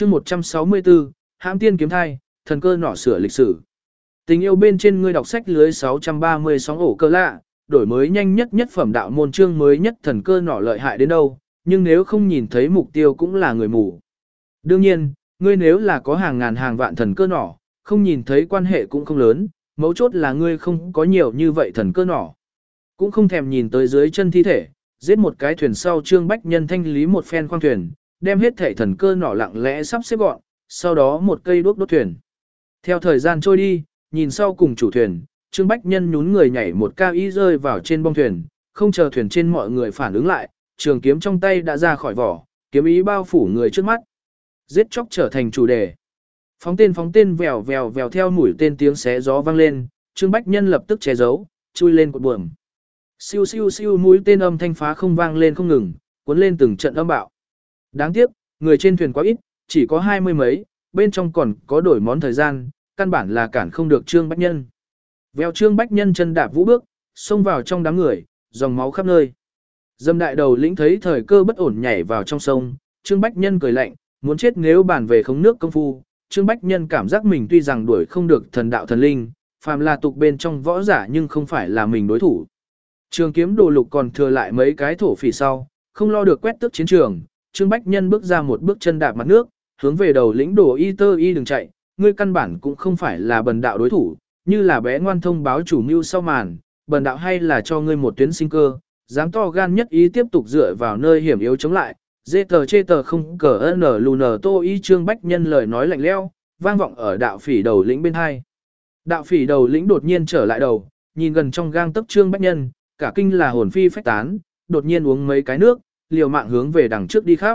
chương 164, hãm tiên kiếm thai, thần cơ nỏ sửa lịch sử. Tình yêu bên trên ngươi đọc sách lưới 636 ổ cơ lạ, đổi mới nhanh nhất nhất phẩm đạo môn chương mới nhất thần cơ nỏ lợi hại đến đâu, nhưng nếu không nhìn thấy mục tiêu cũng là người mù. Đương nhiên, ngươi nếu là có hàng ngàn hàng vạn thần cơ nỏ, không nhìn thấy quan hệ cũng không lớn, mấu chốt là ngươi không có nhiều như vậy thần cơ nỏ. Cũng không thèm nhìn tới dưới chân thi thể, giết một cái thuyền sau Trương Bách Nhân thanh lý một phen khoang thuyền, đem hết thể thần cơ nỏ lặng lẽ sắp xếp gọn, sau đó một cây đuốc đốt thuyền. Theo thời gian trôi đi, nhìn sau cùng chủ thuyền, Trương Bách Nhân nhún người nhảy một cao y rơi vào trên bông thuyền, không chờ thuyền trên mọi người phản ứng lại, trường kiếm trong tay đã ra khỏi vỏ, kiếm ý bao phủ người trước mắt. Giết chóc trở thành chủ đề. Phóng tên vèo vèo vèo theo mũi tên tiếng xé gió vang lên, Trương Bách Nhân lập tức che giấu, chui lên cột buồm. Siêu siêu siêu mũi tên âm thanh phá không vang lên không ngừng, cuốn lên từng trận âm bạo. Đáng tiếc, người trên thuyền quá ít, chỉ có 20 mấy, bên trong còn có đổi món thời gian, căn bản là cản không được Trương Bách Nhân. Vèo Trương Bách Nhân chân đạp vũ bước, xông vào trong đám người, dòng máu khắp nơi. Dâm đại đầu lĩnh thấy thời cơ bất ổn nhảy vào trong sông, Trương Bách Nhân cười lạnh, muốn chết nếu bàn về khống nước công phu. Trương Bách Nhân cảm giác mình tuy rằng đuổi không được thần đạo thần linh, phàm là tục bên trong võ giả nhưng không phải là mình đối thủ. Trường kiếm đồ lục còn thừa lại mấy cái thổ phỉ sau, không lo được quét tước chiến trường, Trương Bách Nhân bước ra một bước chân đạp mặt nước, hướng về đầu lĩnh đồ y tơ y đừng chạy, ngươi căn bản cũng không phải là bần đạo đối thủ, như là bé ngoan thông báo chủ mưu sau màn, bần đạo hay là cho ngươi một tuyến sinh cơ, dám to gan nhất ý tiếp tục dựa vào nơi hiểm yếu chống lại, dê tờ chê tờ không cờ n lù nờ tô y Trương Bách Nhân lời nói lạnh lẽo, vang vọng ở đạo phỉ đầu lĩnh bên hai. Đạo phỉ đầu lĩnh đột nhiên trở lại đầu, nhìn gần trong gang tấc Trương Bách Nhân, cả kinh là hồn phi phách tán, đột nhiên uống mấy cái nước, liều mạng hướng về đằng trước đi khắp.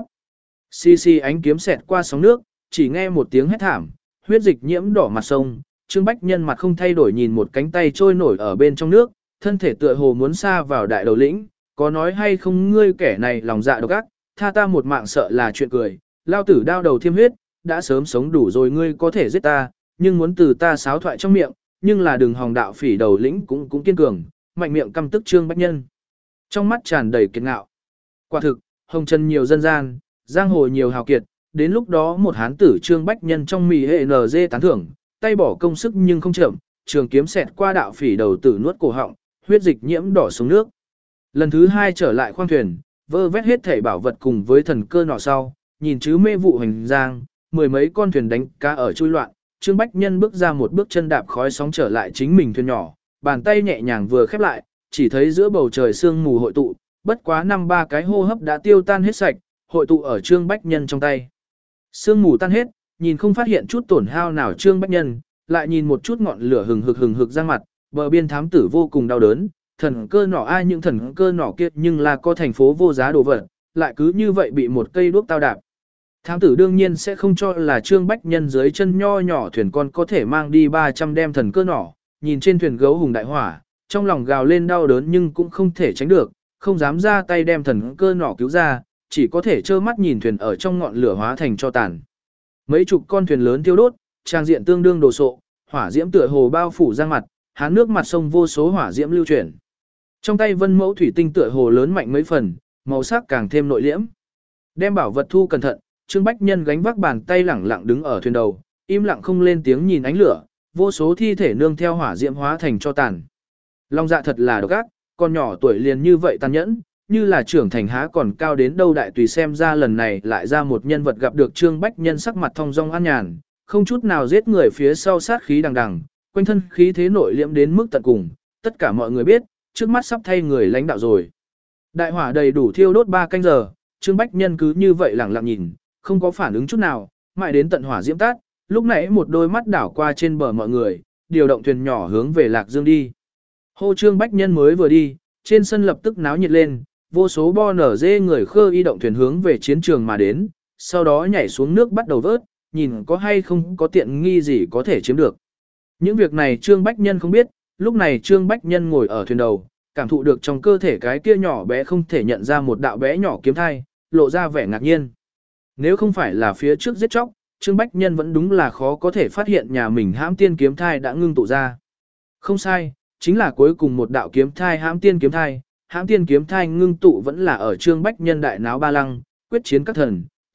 Xì xì ánh kiếm xẹt qua sóng nước, chỉ nghe một tiếng hét thảm, huyết dịch nhiễm đỏ mặt sông, Trương Bách Nhân mặt không thay đổi nhìn một cánh tay trôi nổi ở bên trong nước, thân thể tựa hồ muốn xa vào đại đầu lĩnh, có nói hay không ngươi kẻ này lòng dạ độc ác, tha ta một mạng sợ là chuyện cười, lao tử đao đầu thiêm huyết, đã sớm sống đủ rồi ngươi có thể giết ta, nhưng muốn từ ta sáo thoại trong miệng, nhưng là đừng hòng đạo phỉ đầu lĩnh cũng kiên cường, mạnh miệng căm tức Trương Bách Nhân. Trong mắt tràn đầy kiệt ngạo. Quả thực, hồng trần nhiều dân gian, giang hồ nhiều hào kiệt, đến lúc đó một hán tử Trương Bách Nhân trong mì hệ NG tán thưởng, tay bỏ công sức nhưng không chậm, trường kiếm xẹt qua đạo phỉ đầu tử nuốt cổ họng, huyết dịch nhiễm đỏ xuống nước. Lần thứ hai trở lại khoang thuyền, vơ vét hết thảy bảo vật cùng với thần cơ nọ sau, nhìn chứ mê vụ hành giang, mười mấy con thuyền đánh cá ở chui loạn, Trương Bách Nhân bước ra một bước chân đạp khói sóng trở lại chính mình thuyền nhỏ, bàn tay nhẹ nhàng vừa khép lại, chỉ thấy giữa bầu trời sương mù hội tụ, bất quá 5-3 cái hô hấp đã tiêu tan hết sạch, hội tụ ở Trương Bách Nhân trong tay. Sương mù tan hết, nhìn không phát hiện chút tổn hao nào Trương Bách Nhân, lại nhìn một chút ngọn lửa hừng hực ra mặt, bờ biên thám tử vô cùng đau đớn, thần cơ nỏ ai những thần cơ nỏ kia nhưng là có thành phố vô giá đồ vật, lại cứ như vậy bị một cây đuốc tao đạp. Thám tử đương nhiên sẽ không cho là Trương Bách Nhân dưới chân nho nhỏ thuyền con có thể mang đi 300 đem thần cơ nỏ, nhìn trên thuyền gấu hùng đại hỏa, trong lòng gào lên đau đớn nhưng cũng không thể tránh được, không dám ra tay đem thần cơ nỏ cứu ra, chỉ có thể trơ mắt nhìn thuyền ở trong ngọn lửa hóa thành cho tàn. Mấy chục con thuyền lớn thiêu đốt, trang diện tương đương đồ sộ, hỏa diễm tựa hồ bao phủ ra mặt, hán nước mặt sông vô số hỏa diễm lưu chuyển. Trong tay Vân Mẫu thủy tinh tựa hồ lớn mạnh mấy phần, màu sắc càng thêm nội liễm. Đem bảo vật thu cẩn thận, Trương Bách Nhân gánh vác bàn tay lẳng lặng đứng ở thuyền đầu, im lặng không lên tiếng nhìn ánh lửa, vô số thi thể nương theo hỏa diễm hóa thành cho tàn. Long dạ thật là độc ác, con nhỏ tuổi liền như vậy tàn nhẫn, như là trưởng thành há còn cao đến đâu đại tùy xem ra lần này lại ra một nhân vật gặp được Trương Bách Nhân sắc mặt thong dong an nhàn, không chút nào giết người phía sau sát khí đằng đằng, quanh thân khí thế nội liễm đến mức tận cùng, tất cả mọi người biết, trước mắt sắp thay người lãnh đạo rồi. Đại hỏa đầy đủ thiêu đốt 3 canh giờ, Trương Bách Nhân cứ như vậy lặng lặng nhìn, không có phản ứng chút nào, mãi đến tận hỏa diễm tắt, lúc nãy một đôi mắt đảo qua trên bờ mọi người, điều động thuyền nhỏ hướng về Lạc Dương đi. Hô Trương Bách Nhân mới vừa đi, trên sân lập tức náo nhiệt lên, vô số bo nở dê người khơ y động thuyền hướng về chiến trường mà đến, sau đó nhảy xuống nước bắt đầu vớt, nhìn có hay không có tiện nghi gì có thể chiếm được. Những việc này Trương Bách Nhân không biết, lúc này Trương Bách Nhân ngồi ở thuyền đầu, cảm thụ được trong cơ thể cái kia nhỏ bé không thể nhận ra một đạo bé nhỏ kiếm thai, lộ ra vẻ ngạc nhiên. Nếu không phải là phía trước giết chóc, Trương Bách Nhân vẫn đúng là khó có thể phát hiện nhà mình hãm tiên kiếm thai đã ngưng tụ ra. Không sai, chính là cuối cùng một đạo kiếm thai hãm tiên kiếm thai. Hãm tiên kiếm thai ngưng tụ vẫn là ở Trương Bách Nhân đại náo ba lăng, quyết chiến các thần,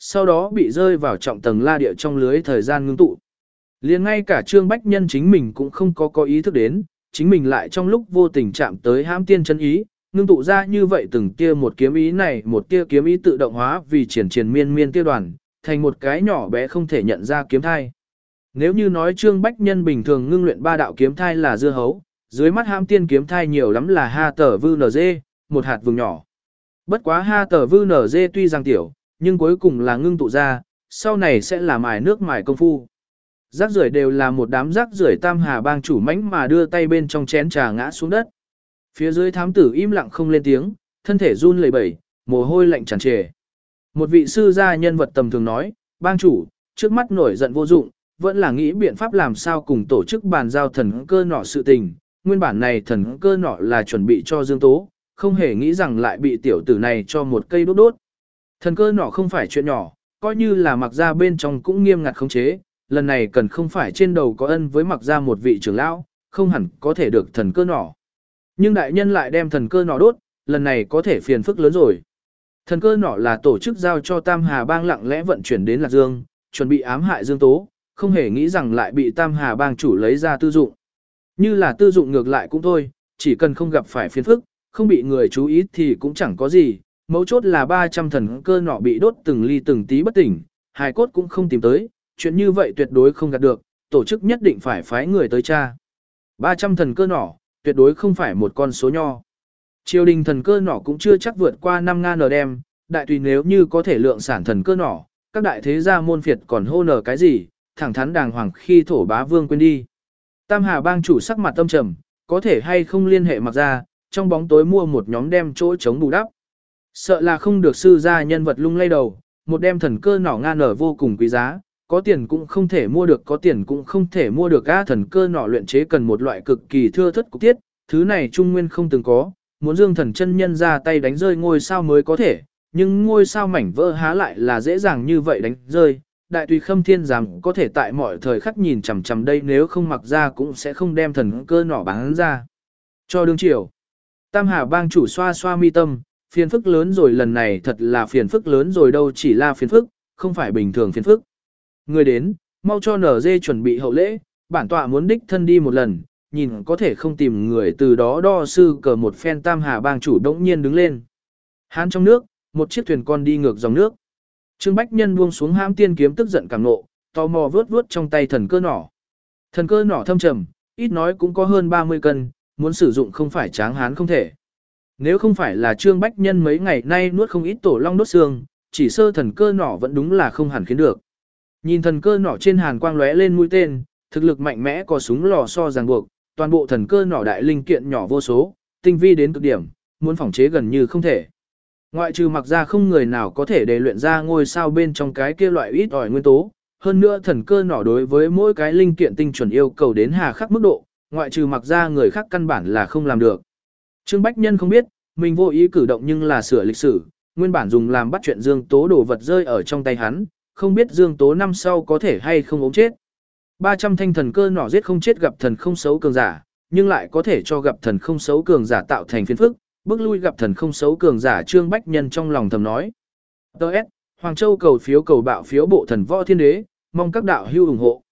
sau đó bị rơi vào trọng tầng la địa trong lưới thời gian ngưng tụ. Liền ngay cả Trương Bách Nhân chính mình cũng không có ý thức đến, chính mình lại trong lúc vô tình chạm tới hãm tiên chân ý, ngưng tụ ra như vậy từng tia một kiếm ý này, một tia kiếm ý tự động hóa vì triển miên miên tiêu đoàn, thành một cái nhỏ bé không thể nhận ra kiếm thai. Nếu như nói Trương Bách Nhân bình thường ngưng luyện ba đạo kiếm thai là dưa hấu, dưới mắt hãm tiên kiếm thai nhiều lắm là ha tờ vư nz, một hạt vừng nhỏ. Bất quá ha tờ vư nz tuy rằng tiểu, nhưng cuối cùng là ngưng tụ ra, sau này sẽ là mài nước mài công phu. Rác rưởi đều là một đám rác rưởi Tam Hà bang chủ mãnh mà đưa tay bên trong chén trà ngã xuống đất. Phía dưới thám tử im lặng không lên tiếng, thân thể run lẩy bẩy, mồ hôi lạnh tràn trề. Một vị sư gia nhân vật tầm thường nói, bang chủ, trước mắt nổi giận vô dụng, vẫn là nghĩ biện pháp làm sao cùng tổ chức bàn giao thần cơ nỏ sự tình. Nguyên bản này thần cơ nỏ là chuẩn bị cho Dương Tố, không hề nghĩ rằng lại bị tiểu tử này cho một cây đốt đốt. Thần cơ nỏ không phải chuyện nhỏ, coi như là mặc ra bên trong cũng nghiêm ngặt khống chế, lần này cần không phải trên đầu có ân với mặc ra một vị trưởng lão, không hẳn có thể được thần cơ nỏ. Nhưng đại nhân lại đem thần cơ nỏ đốt, lần này có thể phiền phức lớn rồi. Thần cơ nỏ là tổ chức giao cho Tam Hà bang lặng lẽ vận chuyển đến Lạc Dương, chuẩn bị ám hại Dương Tố, không hề nghĩ rằng lại bị Tam Hà bang chủ lấy ra tư dụng. Như là tư dụng ngược lại cũng thôi, chỉ cần không gặp phải phiền phức, không bị người chú ý thì cũng chẳng có gì. Mấu chốt là 300 thần cơ nỏ bị đốt từng ly từng tí bất tỉnh, hài cốt cũng không tìm tới, chuyện như vậy tuyệt đối không gạt được, tổ chức nhất định phải phái người tới tra. 300 thần cơ nỏ, tuyệt đối không phải một con số nho. Triều đình thần cơ nỏ cũng chưa chắc vượt qua 5.000 nờ đem, đại tùy nếu như có thể lượng sản thần cơ nỏ, các đại thế gia môn phiệt còn hô nở cái gì, thẳng thắn đàng hoàng khi thổ bá vương quên đi. Tam Hà bang chủ sắc mặt tâm trầm, có thể hay không liên hệ mặc ra, trong bóng tối mua một nhóm đem chỗ chống bù đắp. Sợ là không được sư gia nhân vật lung lay đầu, một đem thần cơ nỏ ngan nở vô cùng quý giá, có tiền cũng không thể mua được, có tiền cũng không thể mua được. Thần cơ nỏ luyện chế cần một loại cực kỳ thưa thất cục tiết, thứ này trung nguyên không từng có, muốn Dương Thần chân nhân ra tay đánh rơi ngôi sao mới có thể, nhưng ngôi sao mảnh vỡ há lại là dễ dàng như vậy đánh rơi. Đại tùy Khâm Thiên Giám có thể tại mọi thời khắc nhìn chằm chằm đây, nếu không mặc ra cũng sẽ không đem thần cơ nỏ bán ra cho đương triều. Tam Hà bang chủ xoa xoa mi tâm, phiền phức lớn rồi, lần này thật là phiền phức lớn rồi, đâu chỉ là phiền phức, không phải bình thường phiền phức. Người đến, mau cho NG chuẩn bị hậu lễ, bản tọa muốn đích thân đi một lần, nhìn có thể không tìm người từ đó đo sư cờ một phen. Tam Hà bang chủ đống nhiên đứng lên. Hán trong nước, một chiếc thuyền con đi ngược dòng nước. Trương Bách Nhân buông xuống hãm tiên kiếm tức giận càng nộ, tò mò vớt vớt trong tay thần cơ nỏ. Thần cơ nỏ thâm trầm, ít nói cũng có hơn 30 cân, muốn sử dụng không phải tráng hán không thể. Nếu không phải là Trương Bách Nhân mấy ngày nay nuốt không ít tổ long đốt xương, chỉ sơ thần cơ nỏ vẫn đúng là không hẳn khiến được. Nhìn thần cơ nỏ trên hàn quang lóe lên mũi tên, thực lực mạnh mẽ, có súng lò xo ràng buộc, toàn bộ thần cơ nỏ đại linh kiện nhỏ vô số, tinh vi đến cực điểm, muốn phỏng chế gần như không thể. Ngoại trừ mặc ra không người nào có thể để luyện ra ngôi sao bên trong cái kia loại ít ỏi nguyên tố, hơn nữa thần cơ nỏ đối với mỗi cái linh kiện tinh chuẩn yêu cầu đến hà khắc mức độ, ngoại trừ mặc ra người khác căn bản là không làm được. Trương Bách Nhân không biết, mình vô ý cử động nhưng là sửa lịch sử, nguyên bản dùng làm bắt chuyện Dương Tố đồ vật rơi ở trong tay hắn, không biết Dương Tố năm sau có thể hay không ốm chết. 300 thanh thần cơ nỏ giết không chết gặp thần không xấu cường giả, nhưng lại có thể cho gặp thần không xấu cường giả tạo thành phiền phức, bước lui gặp thần không xấu cường giả. Trương Bách Nhân trong lòng thầm nói. Đợt, Hoàng Châu cầu phiếu cầu bạo phiếu bộ thần võ thiên đế, mong các đạo hữu ủng hộ.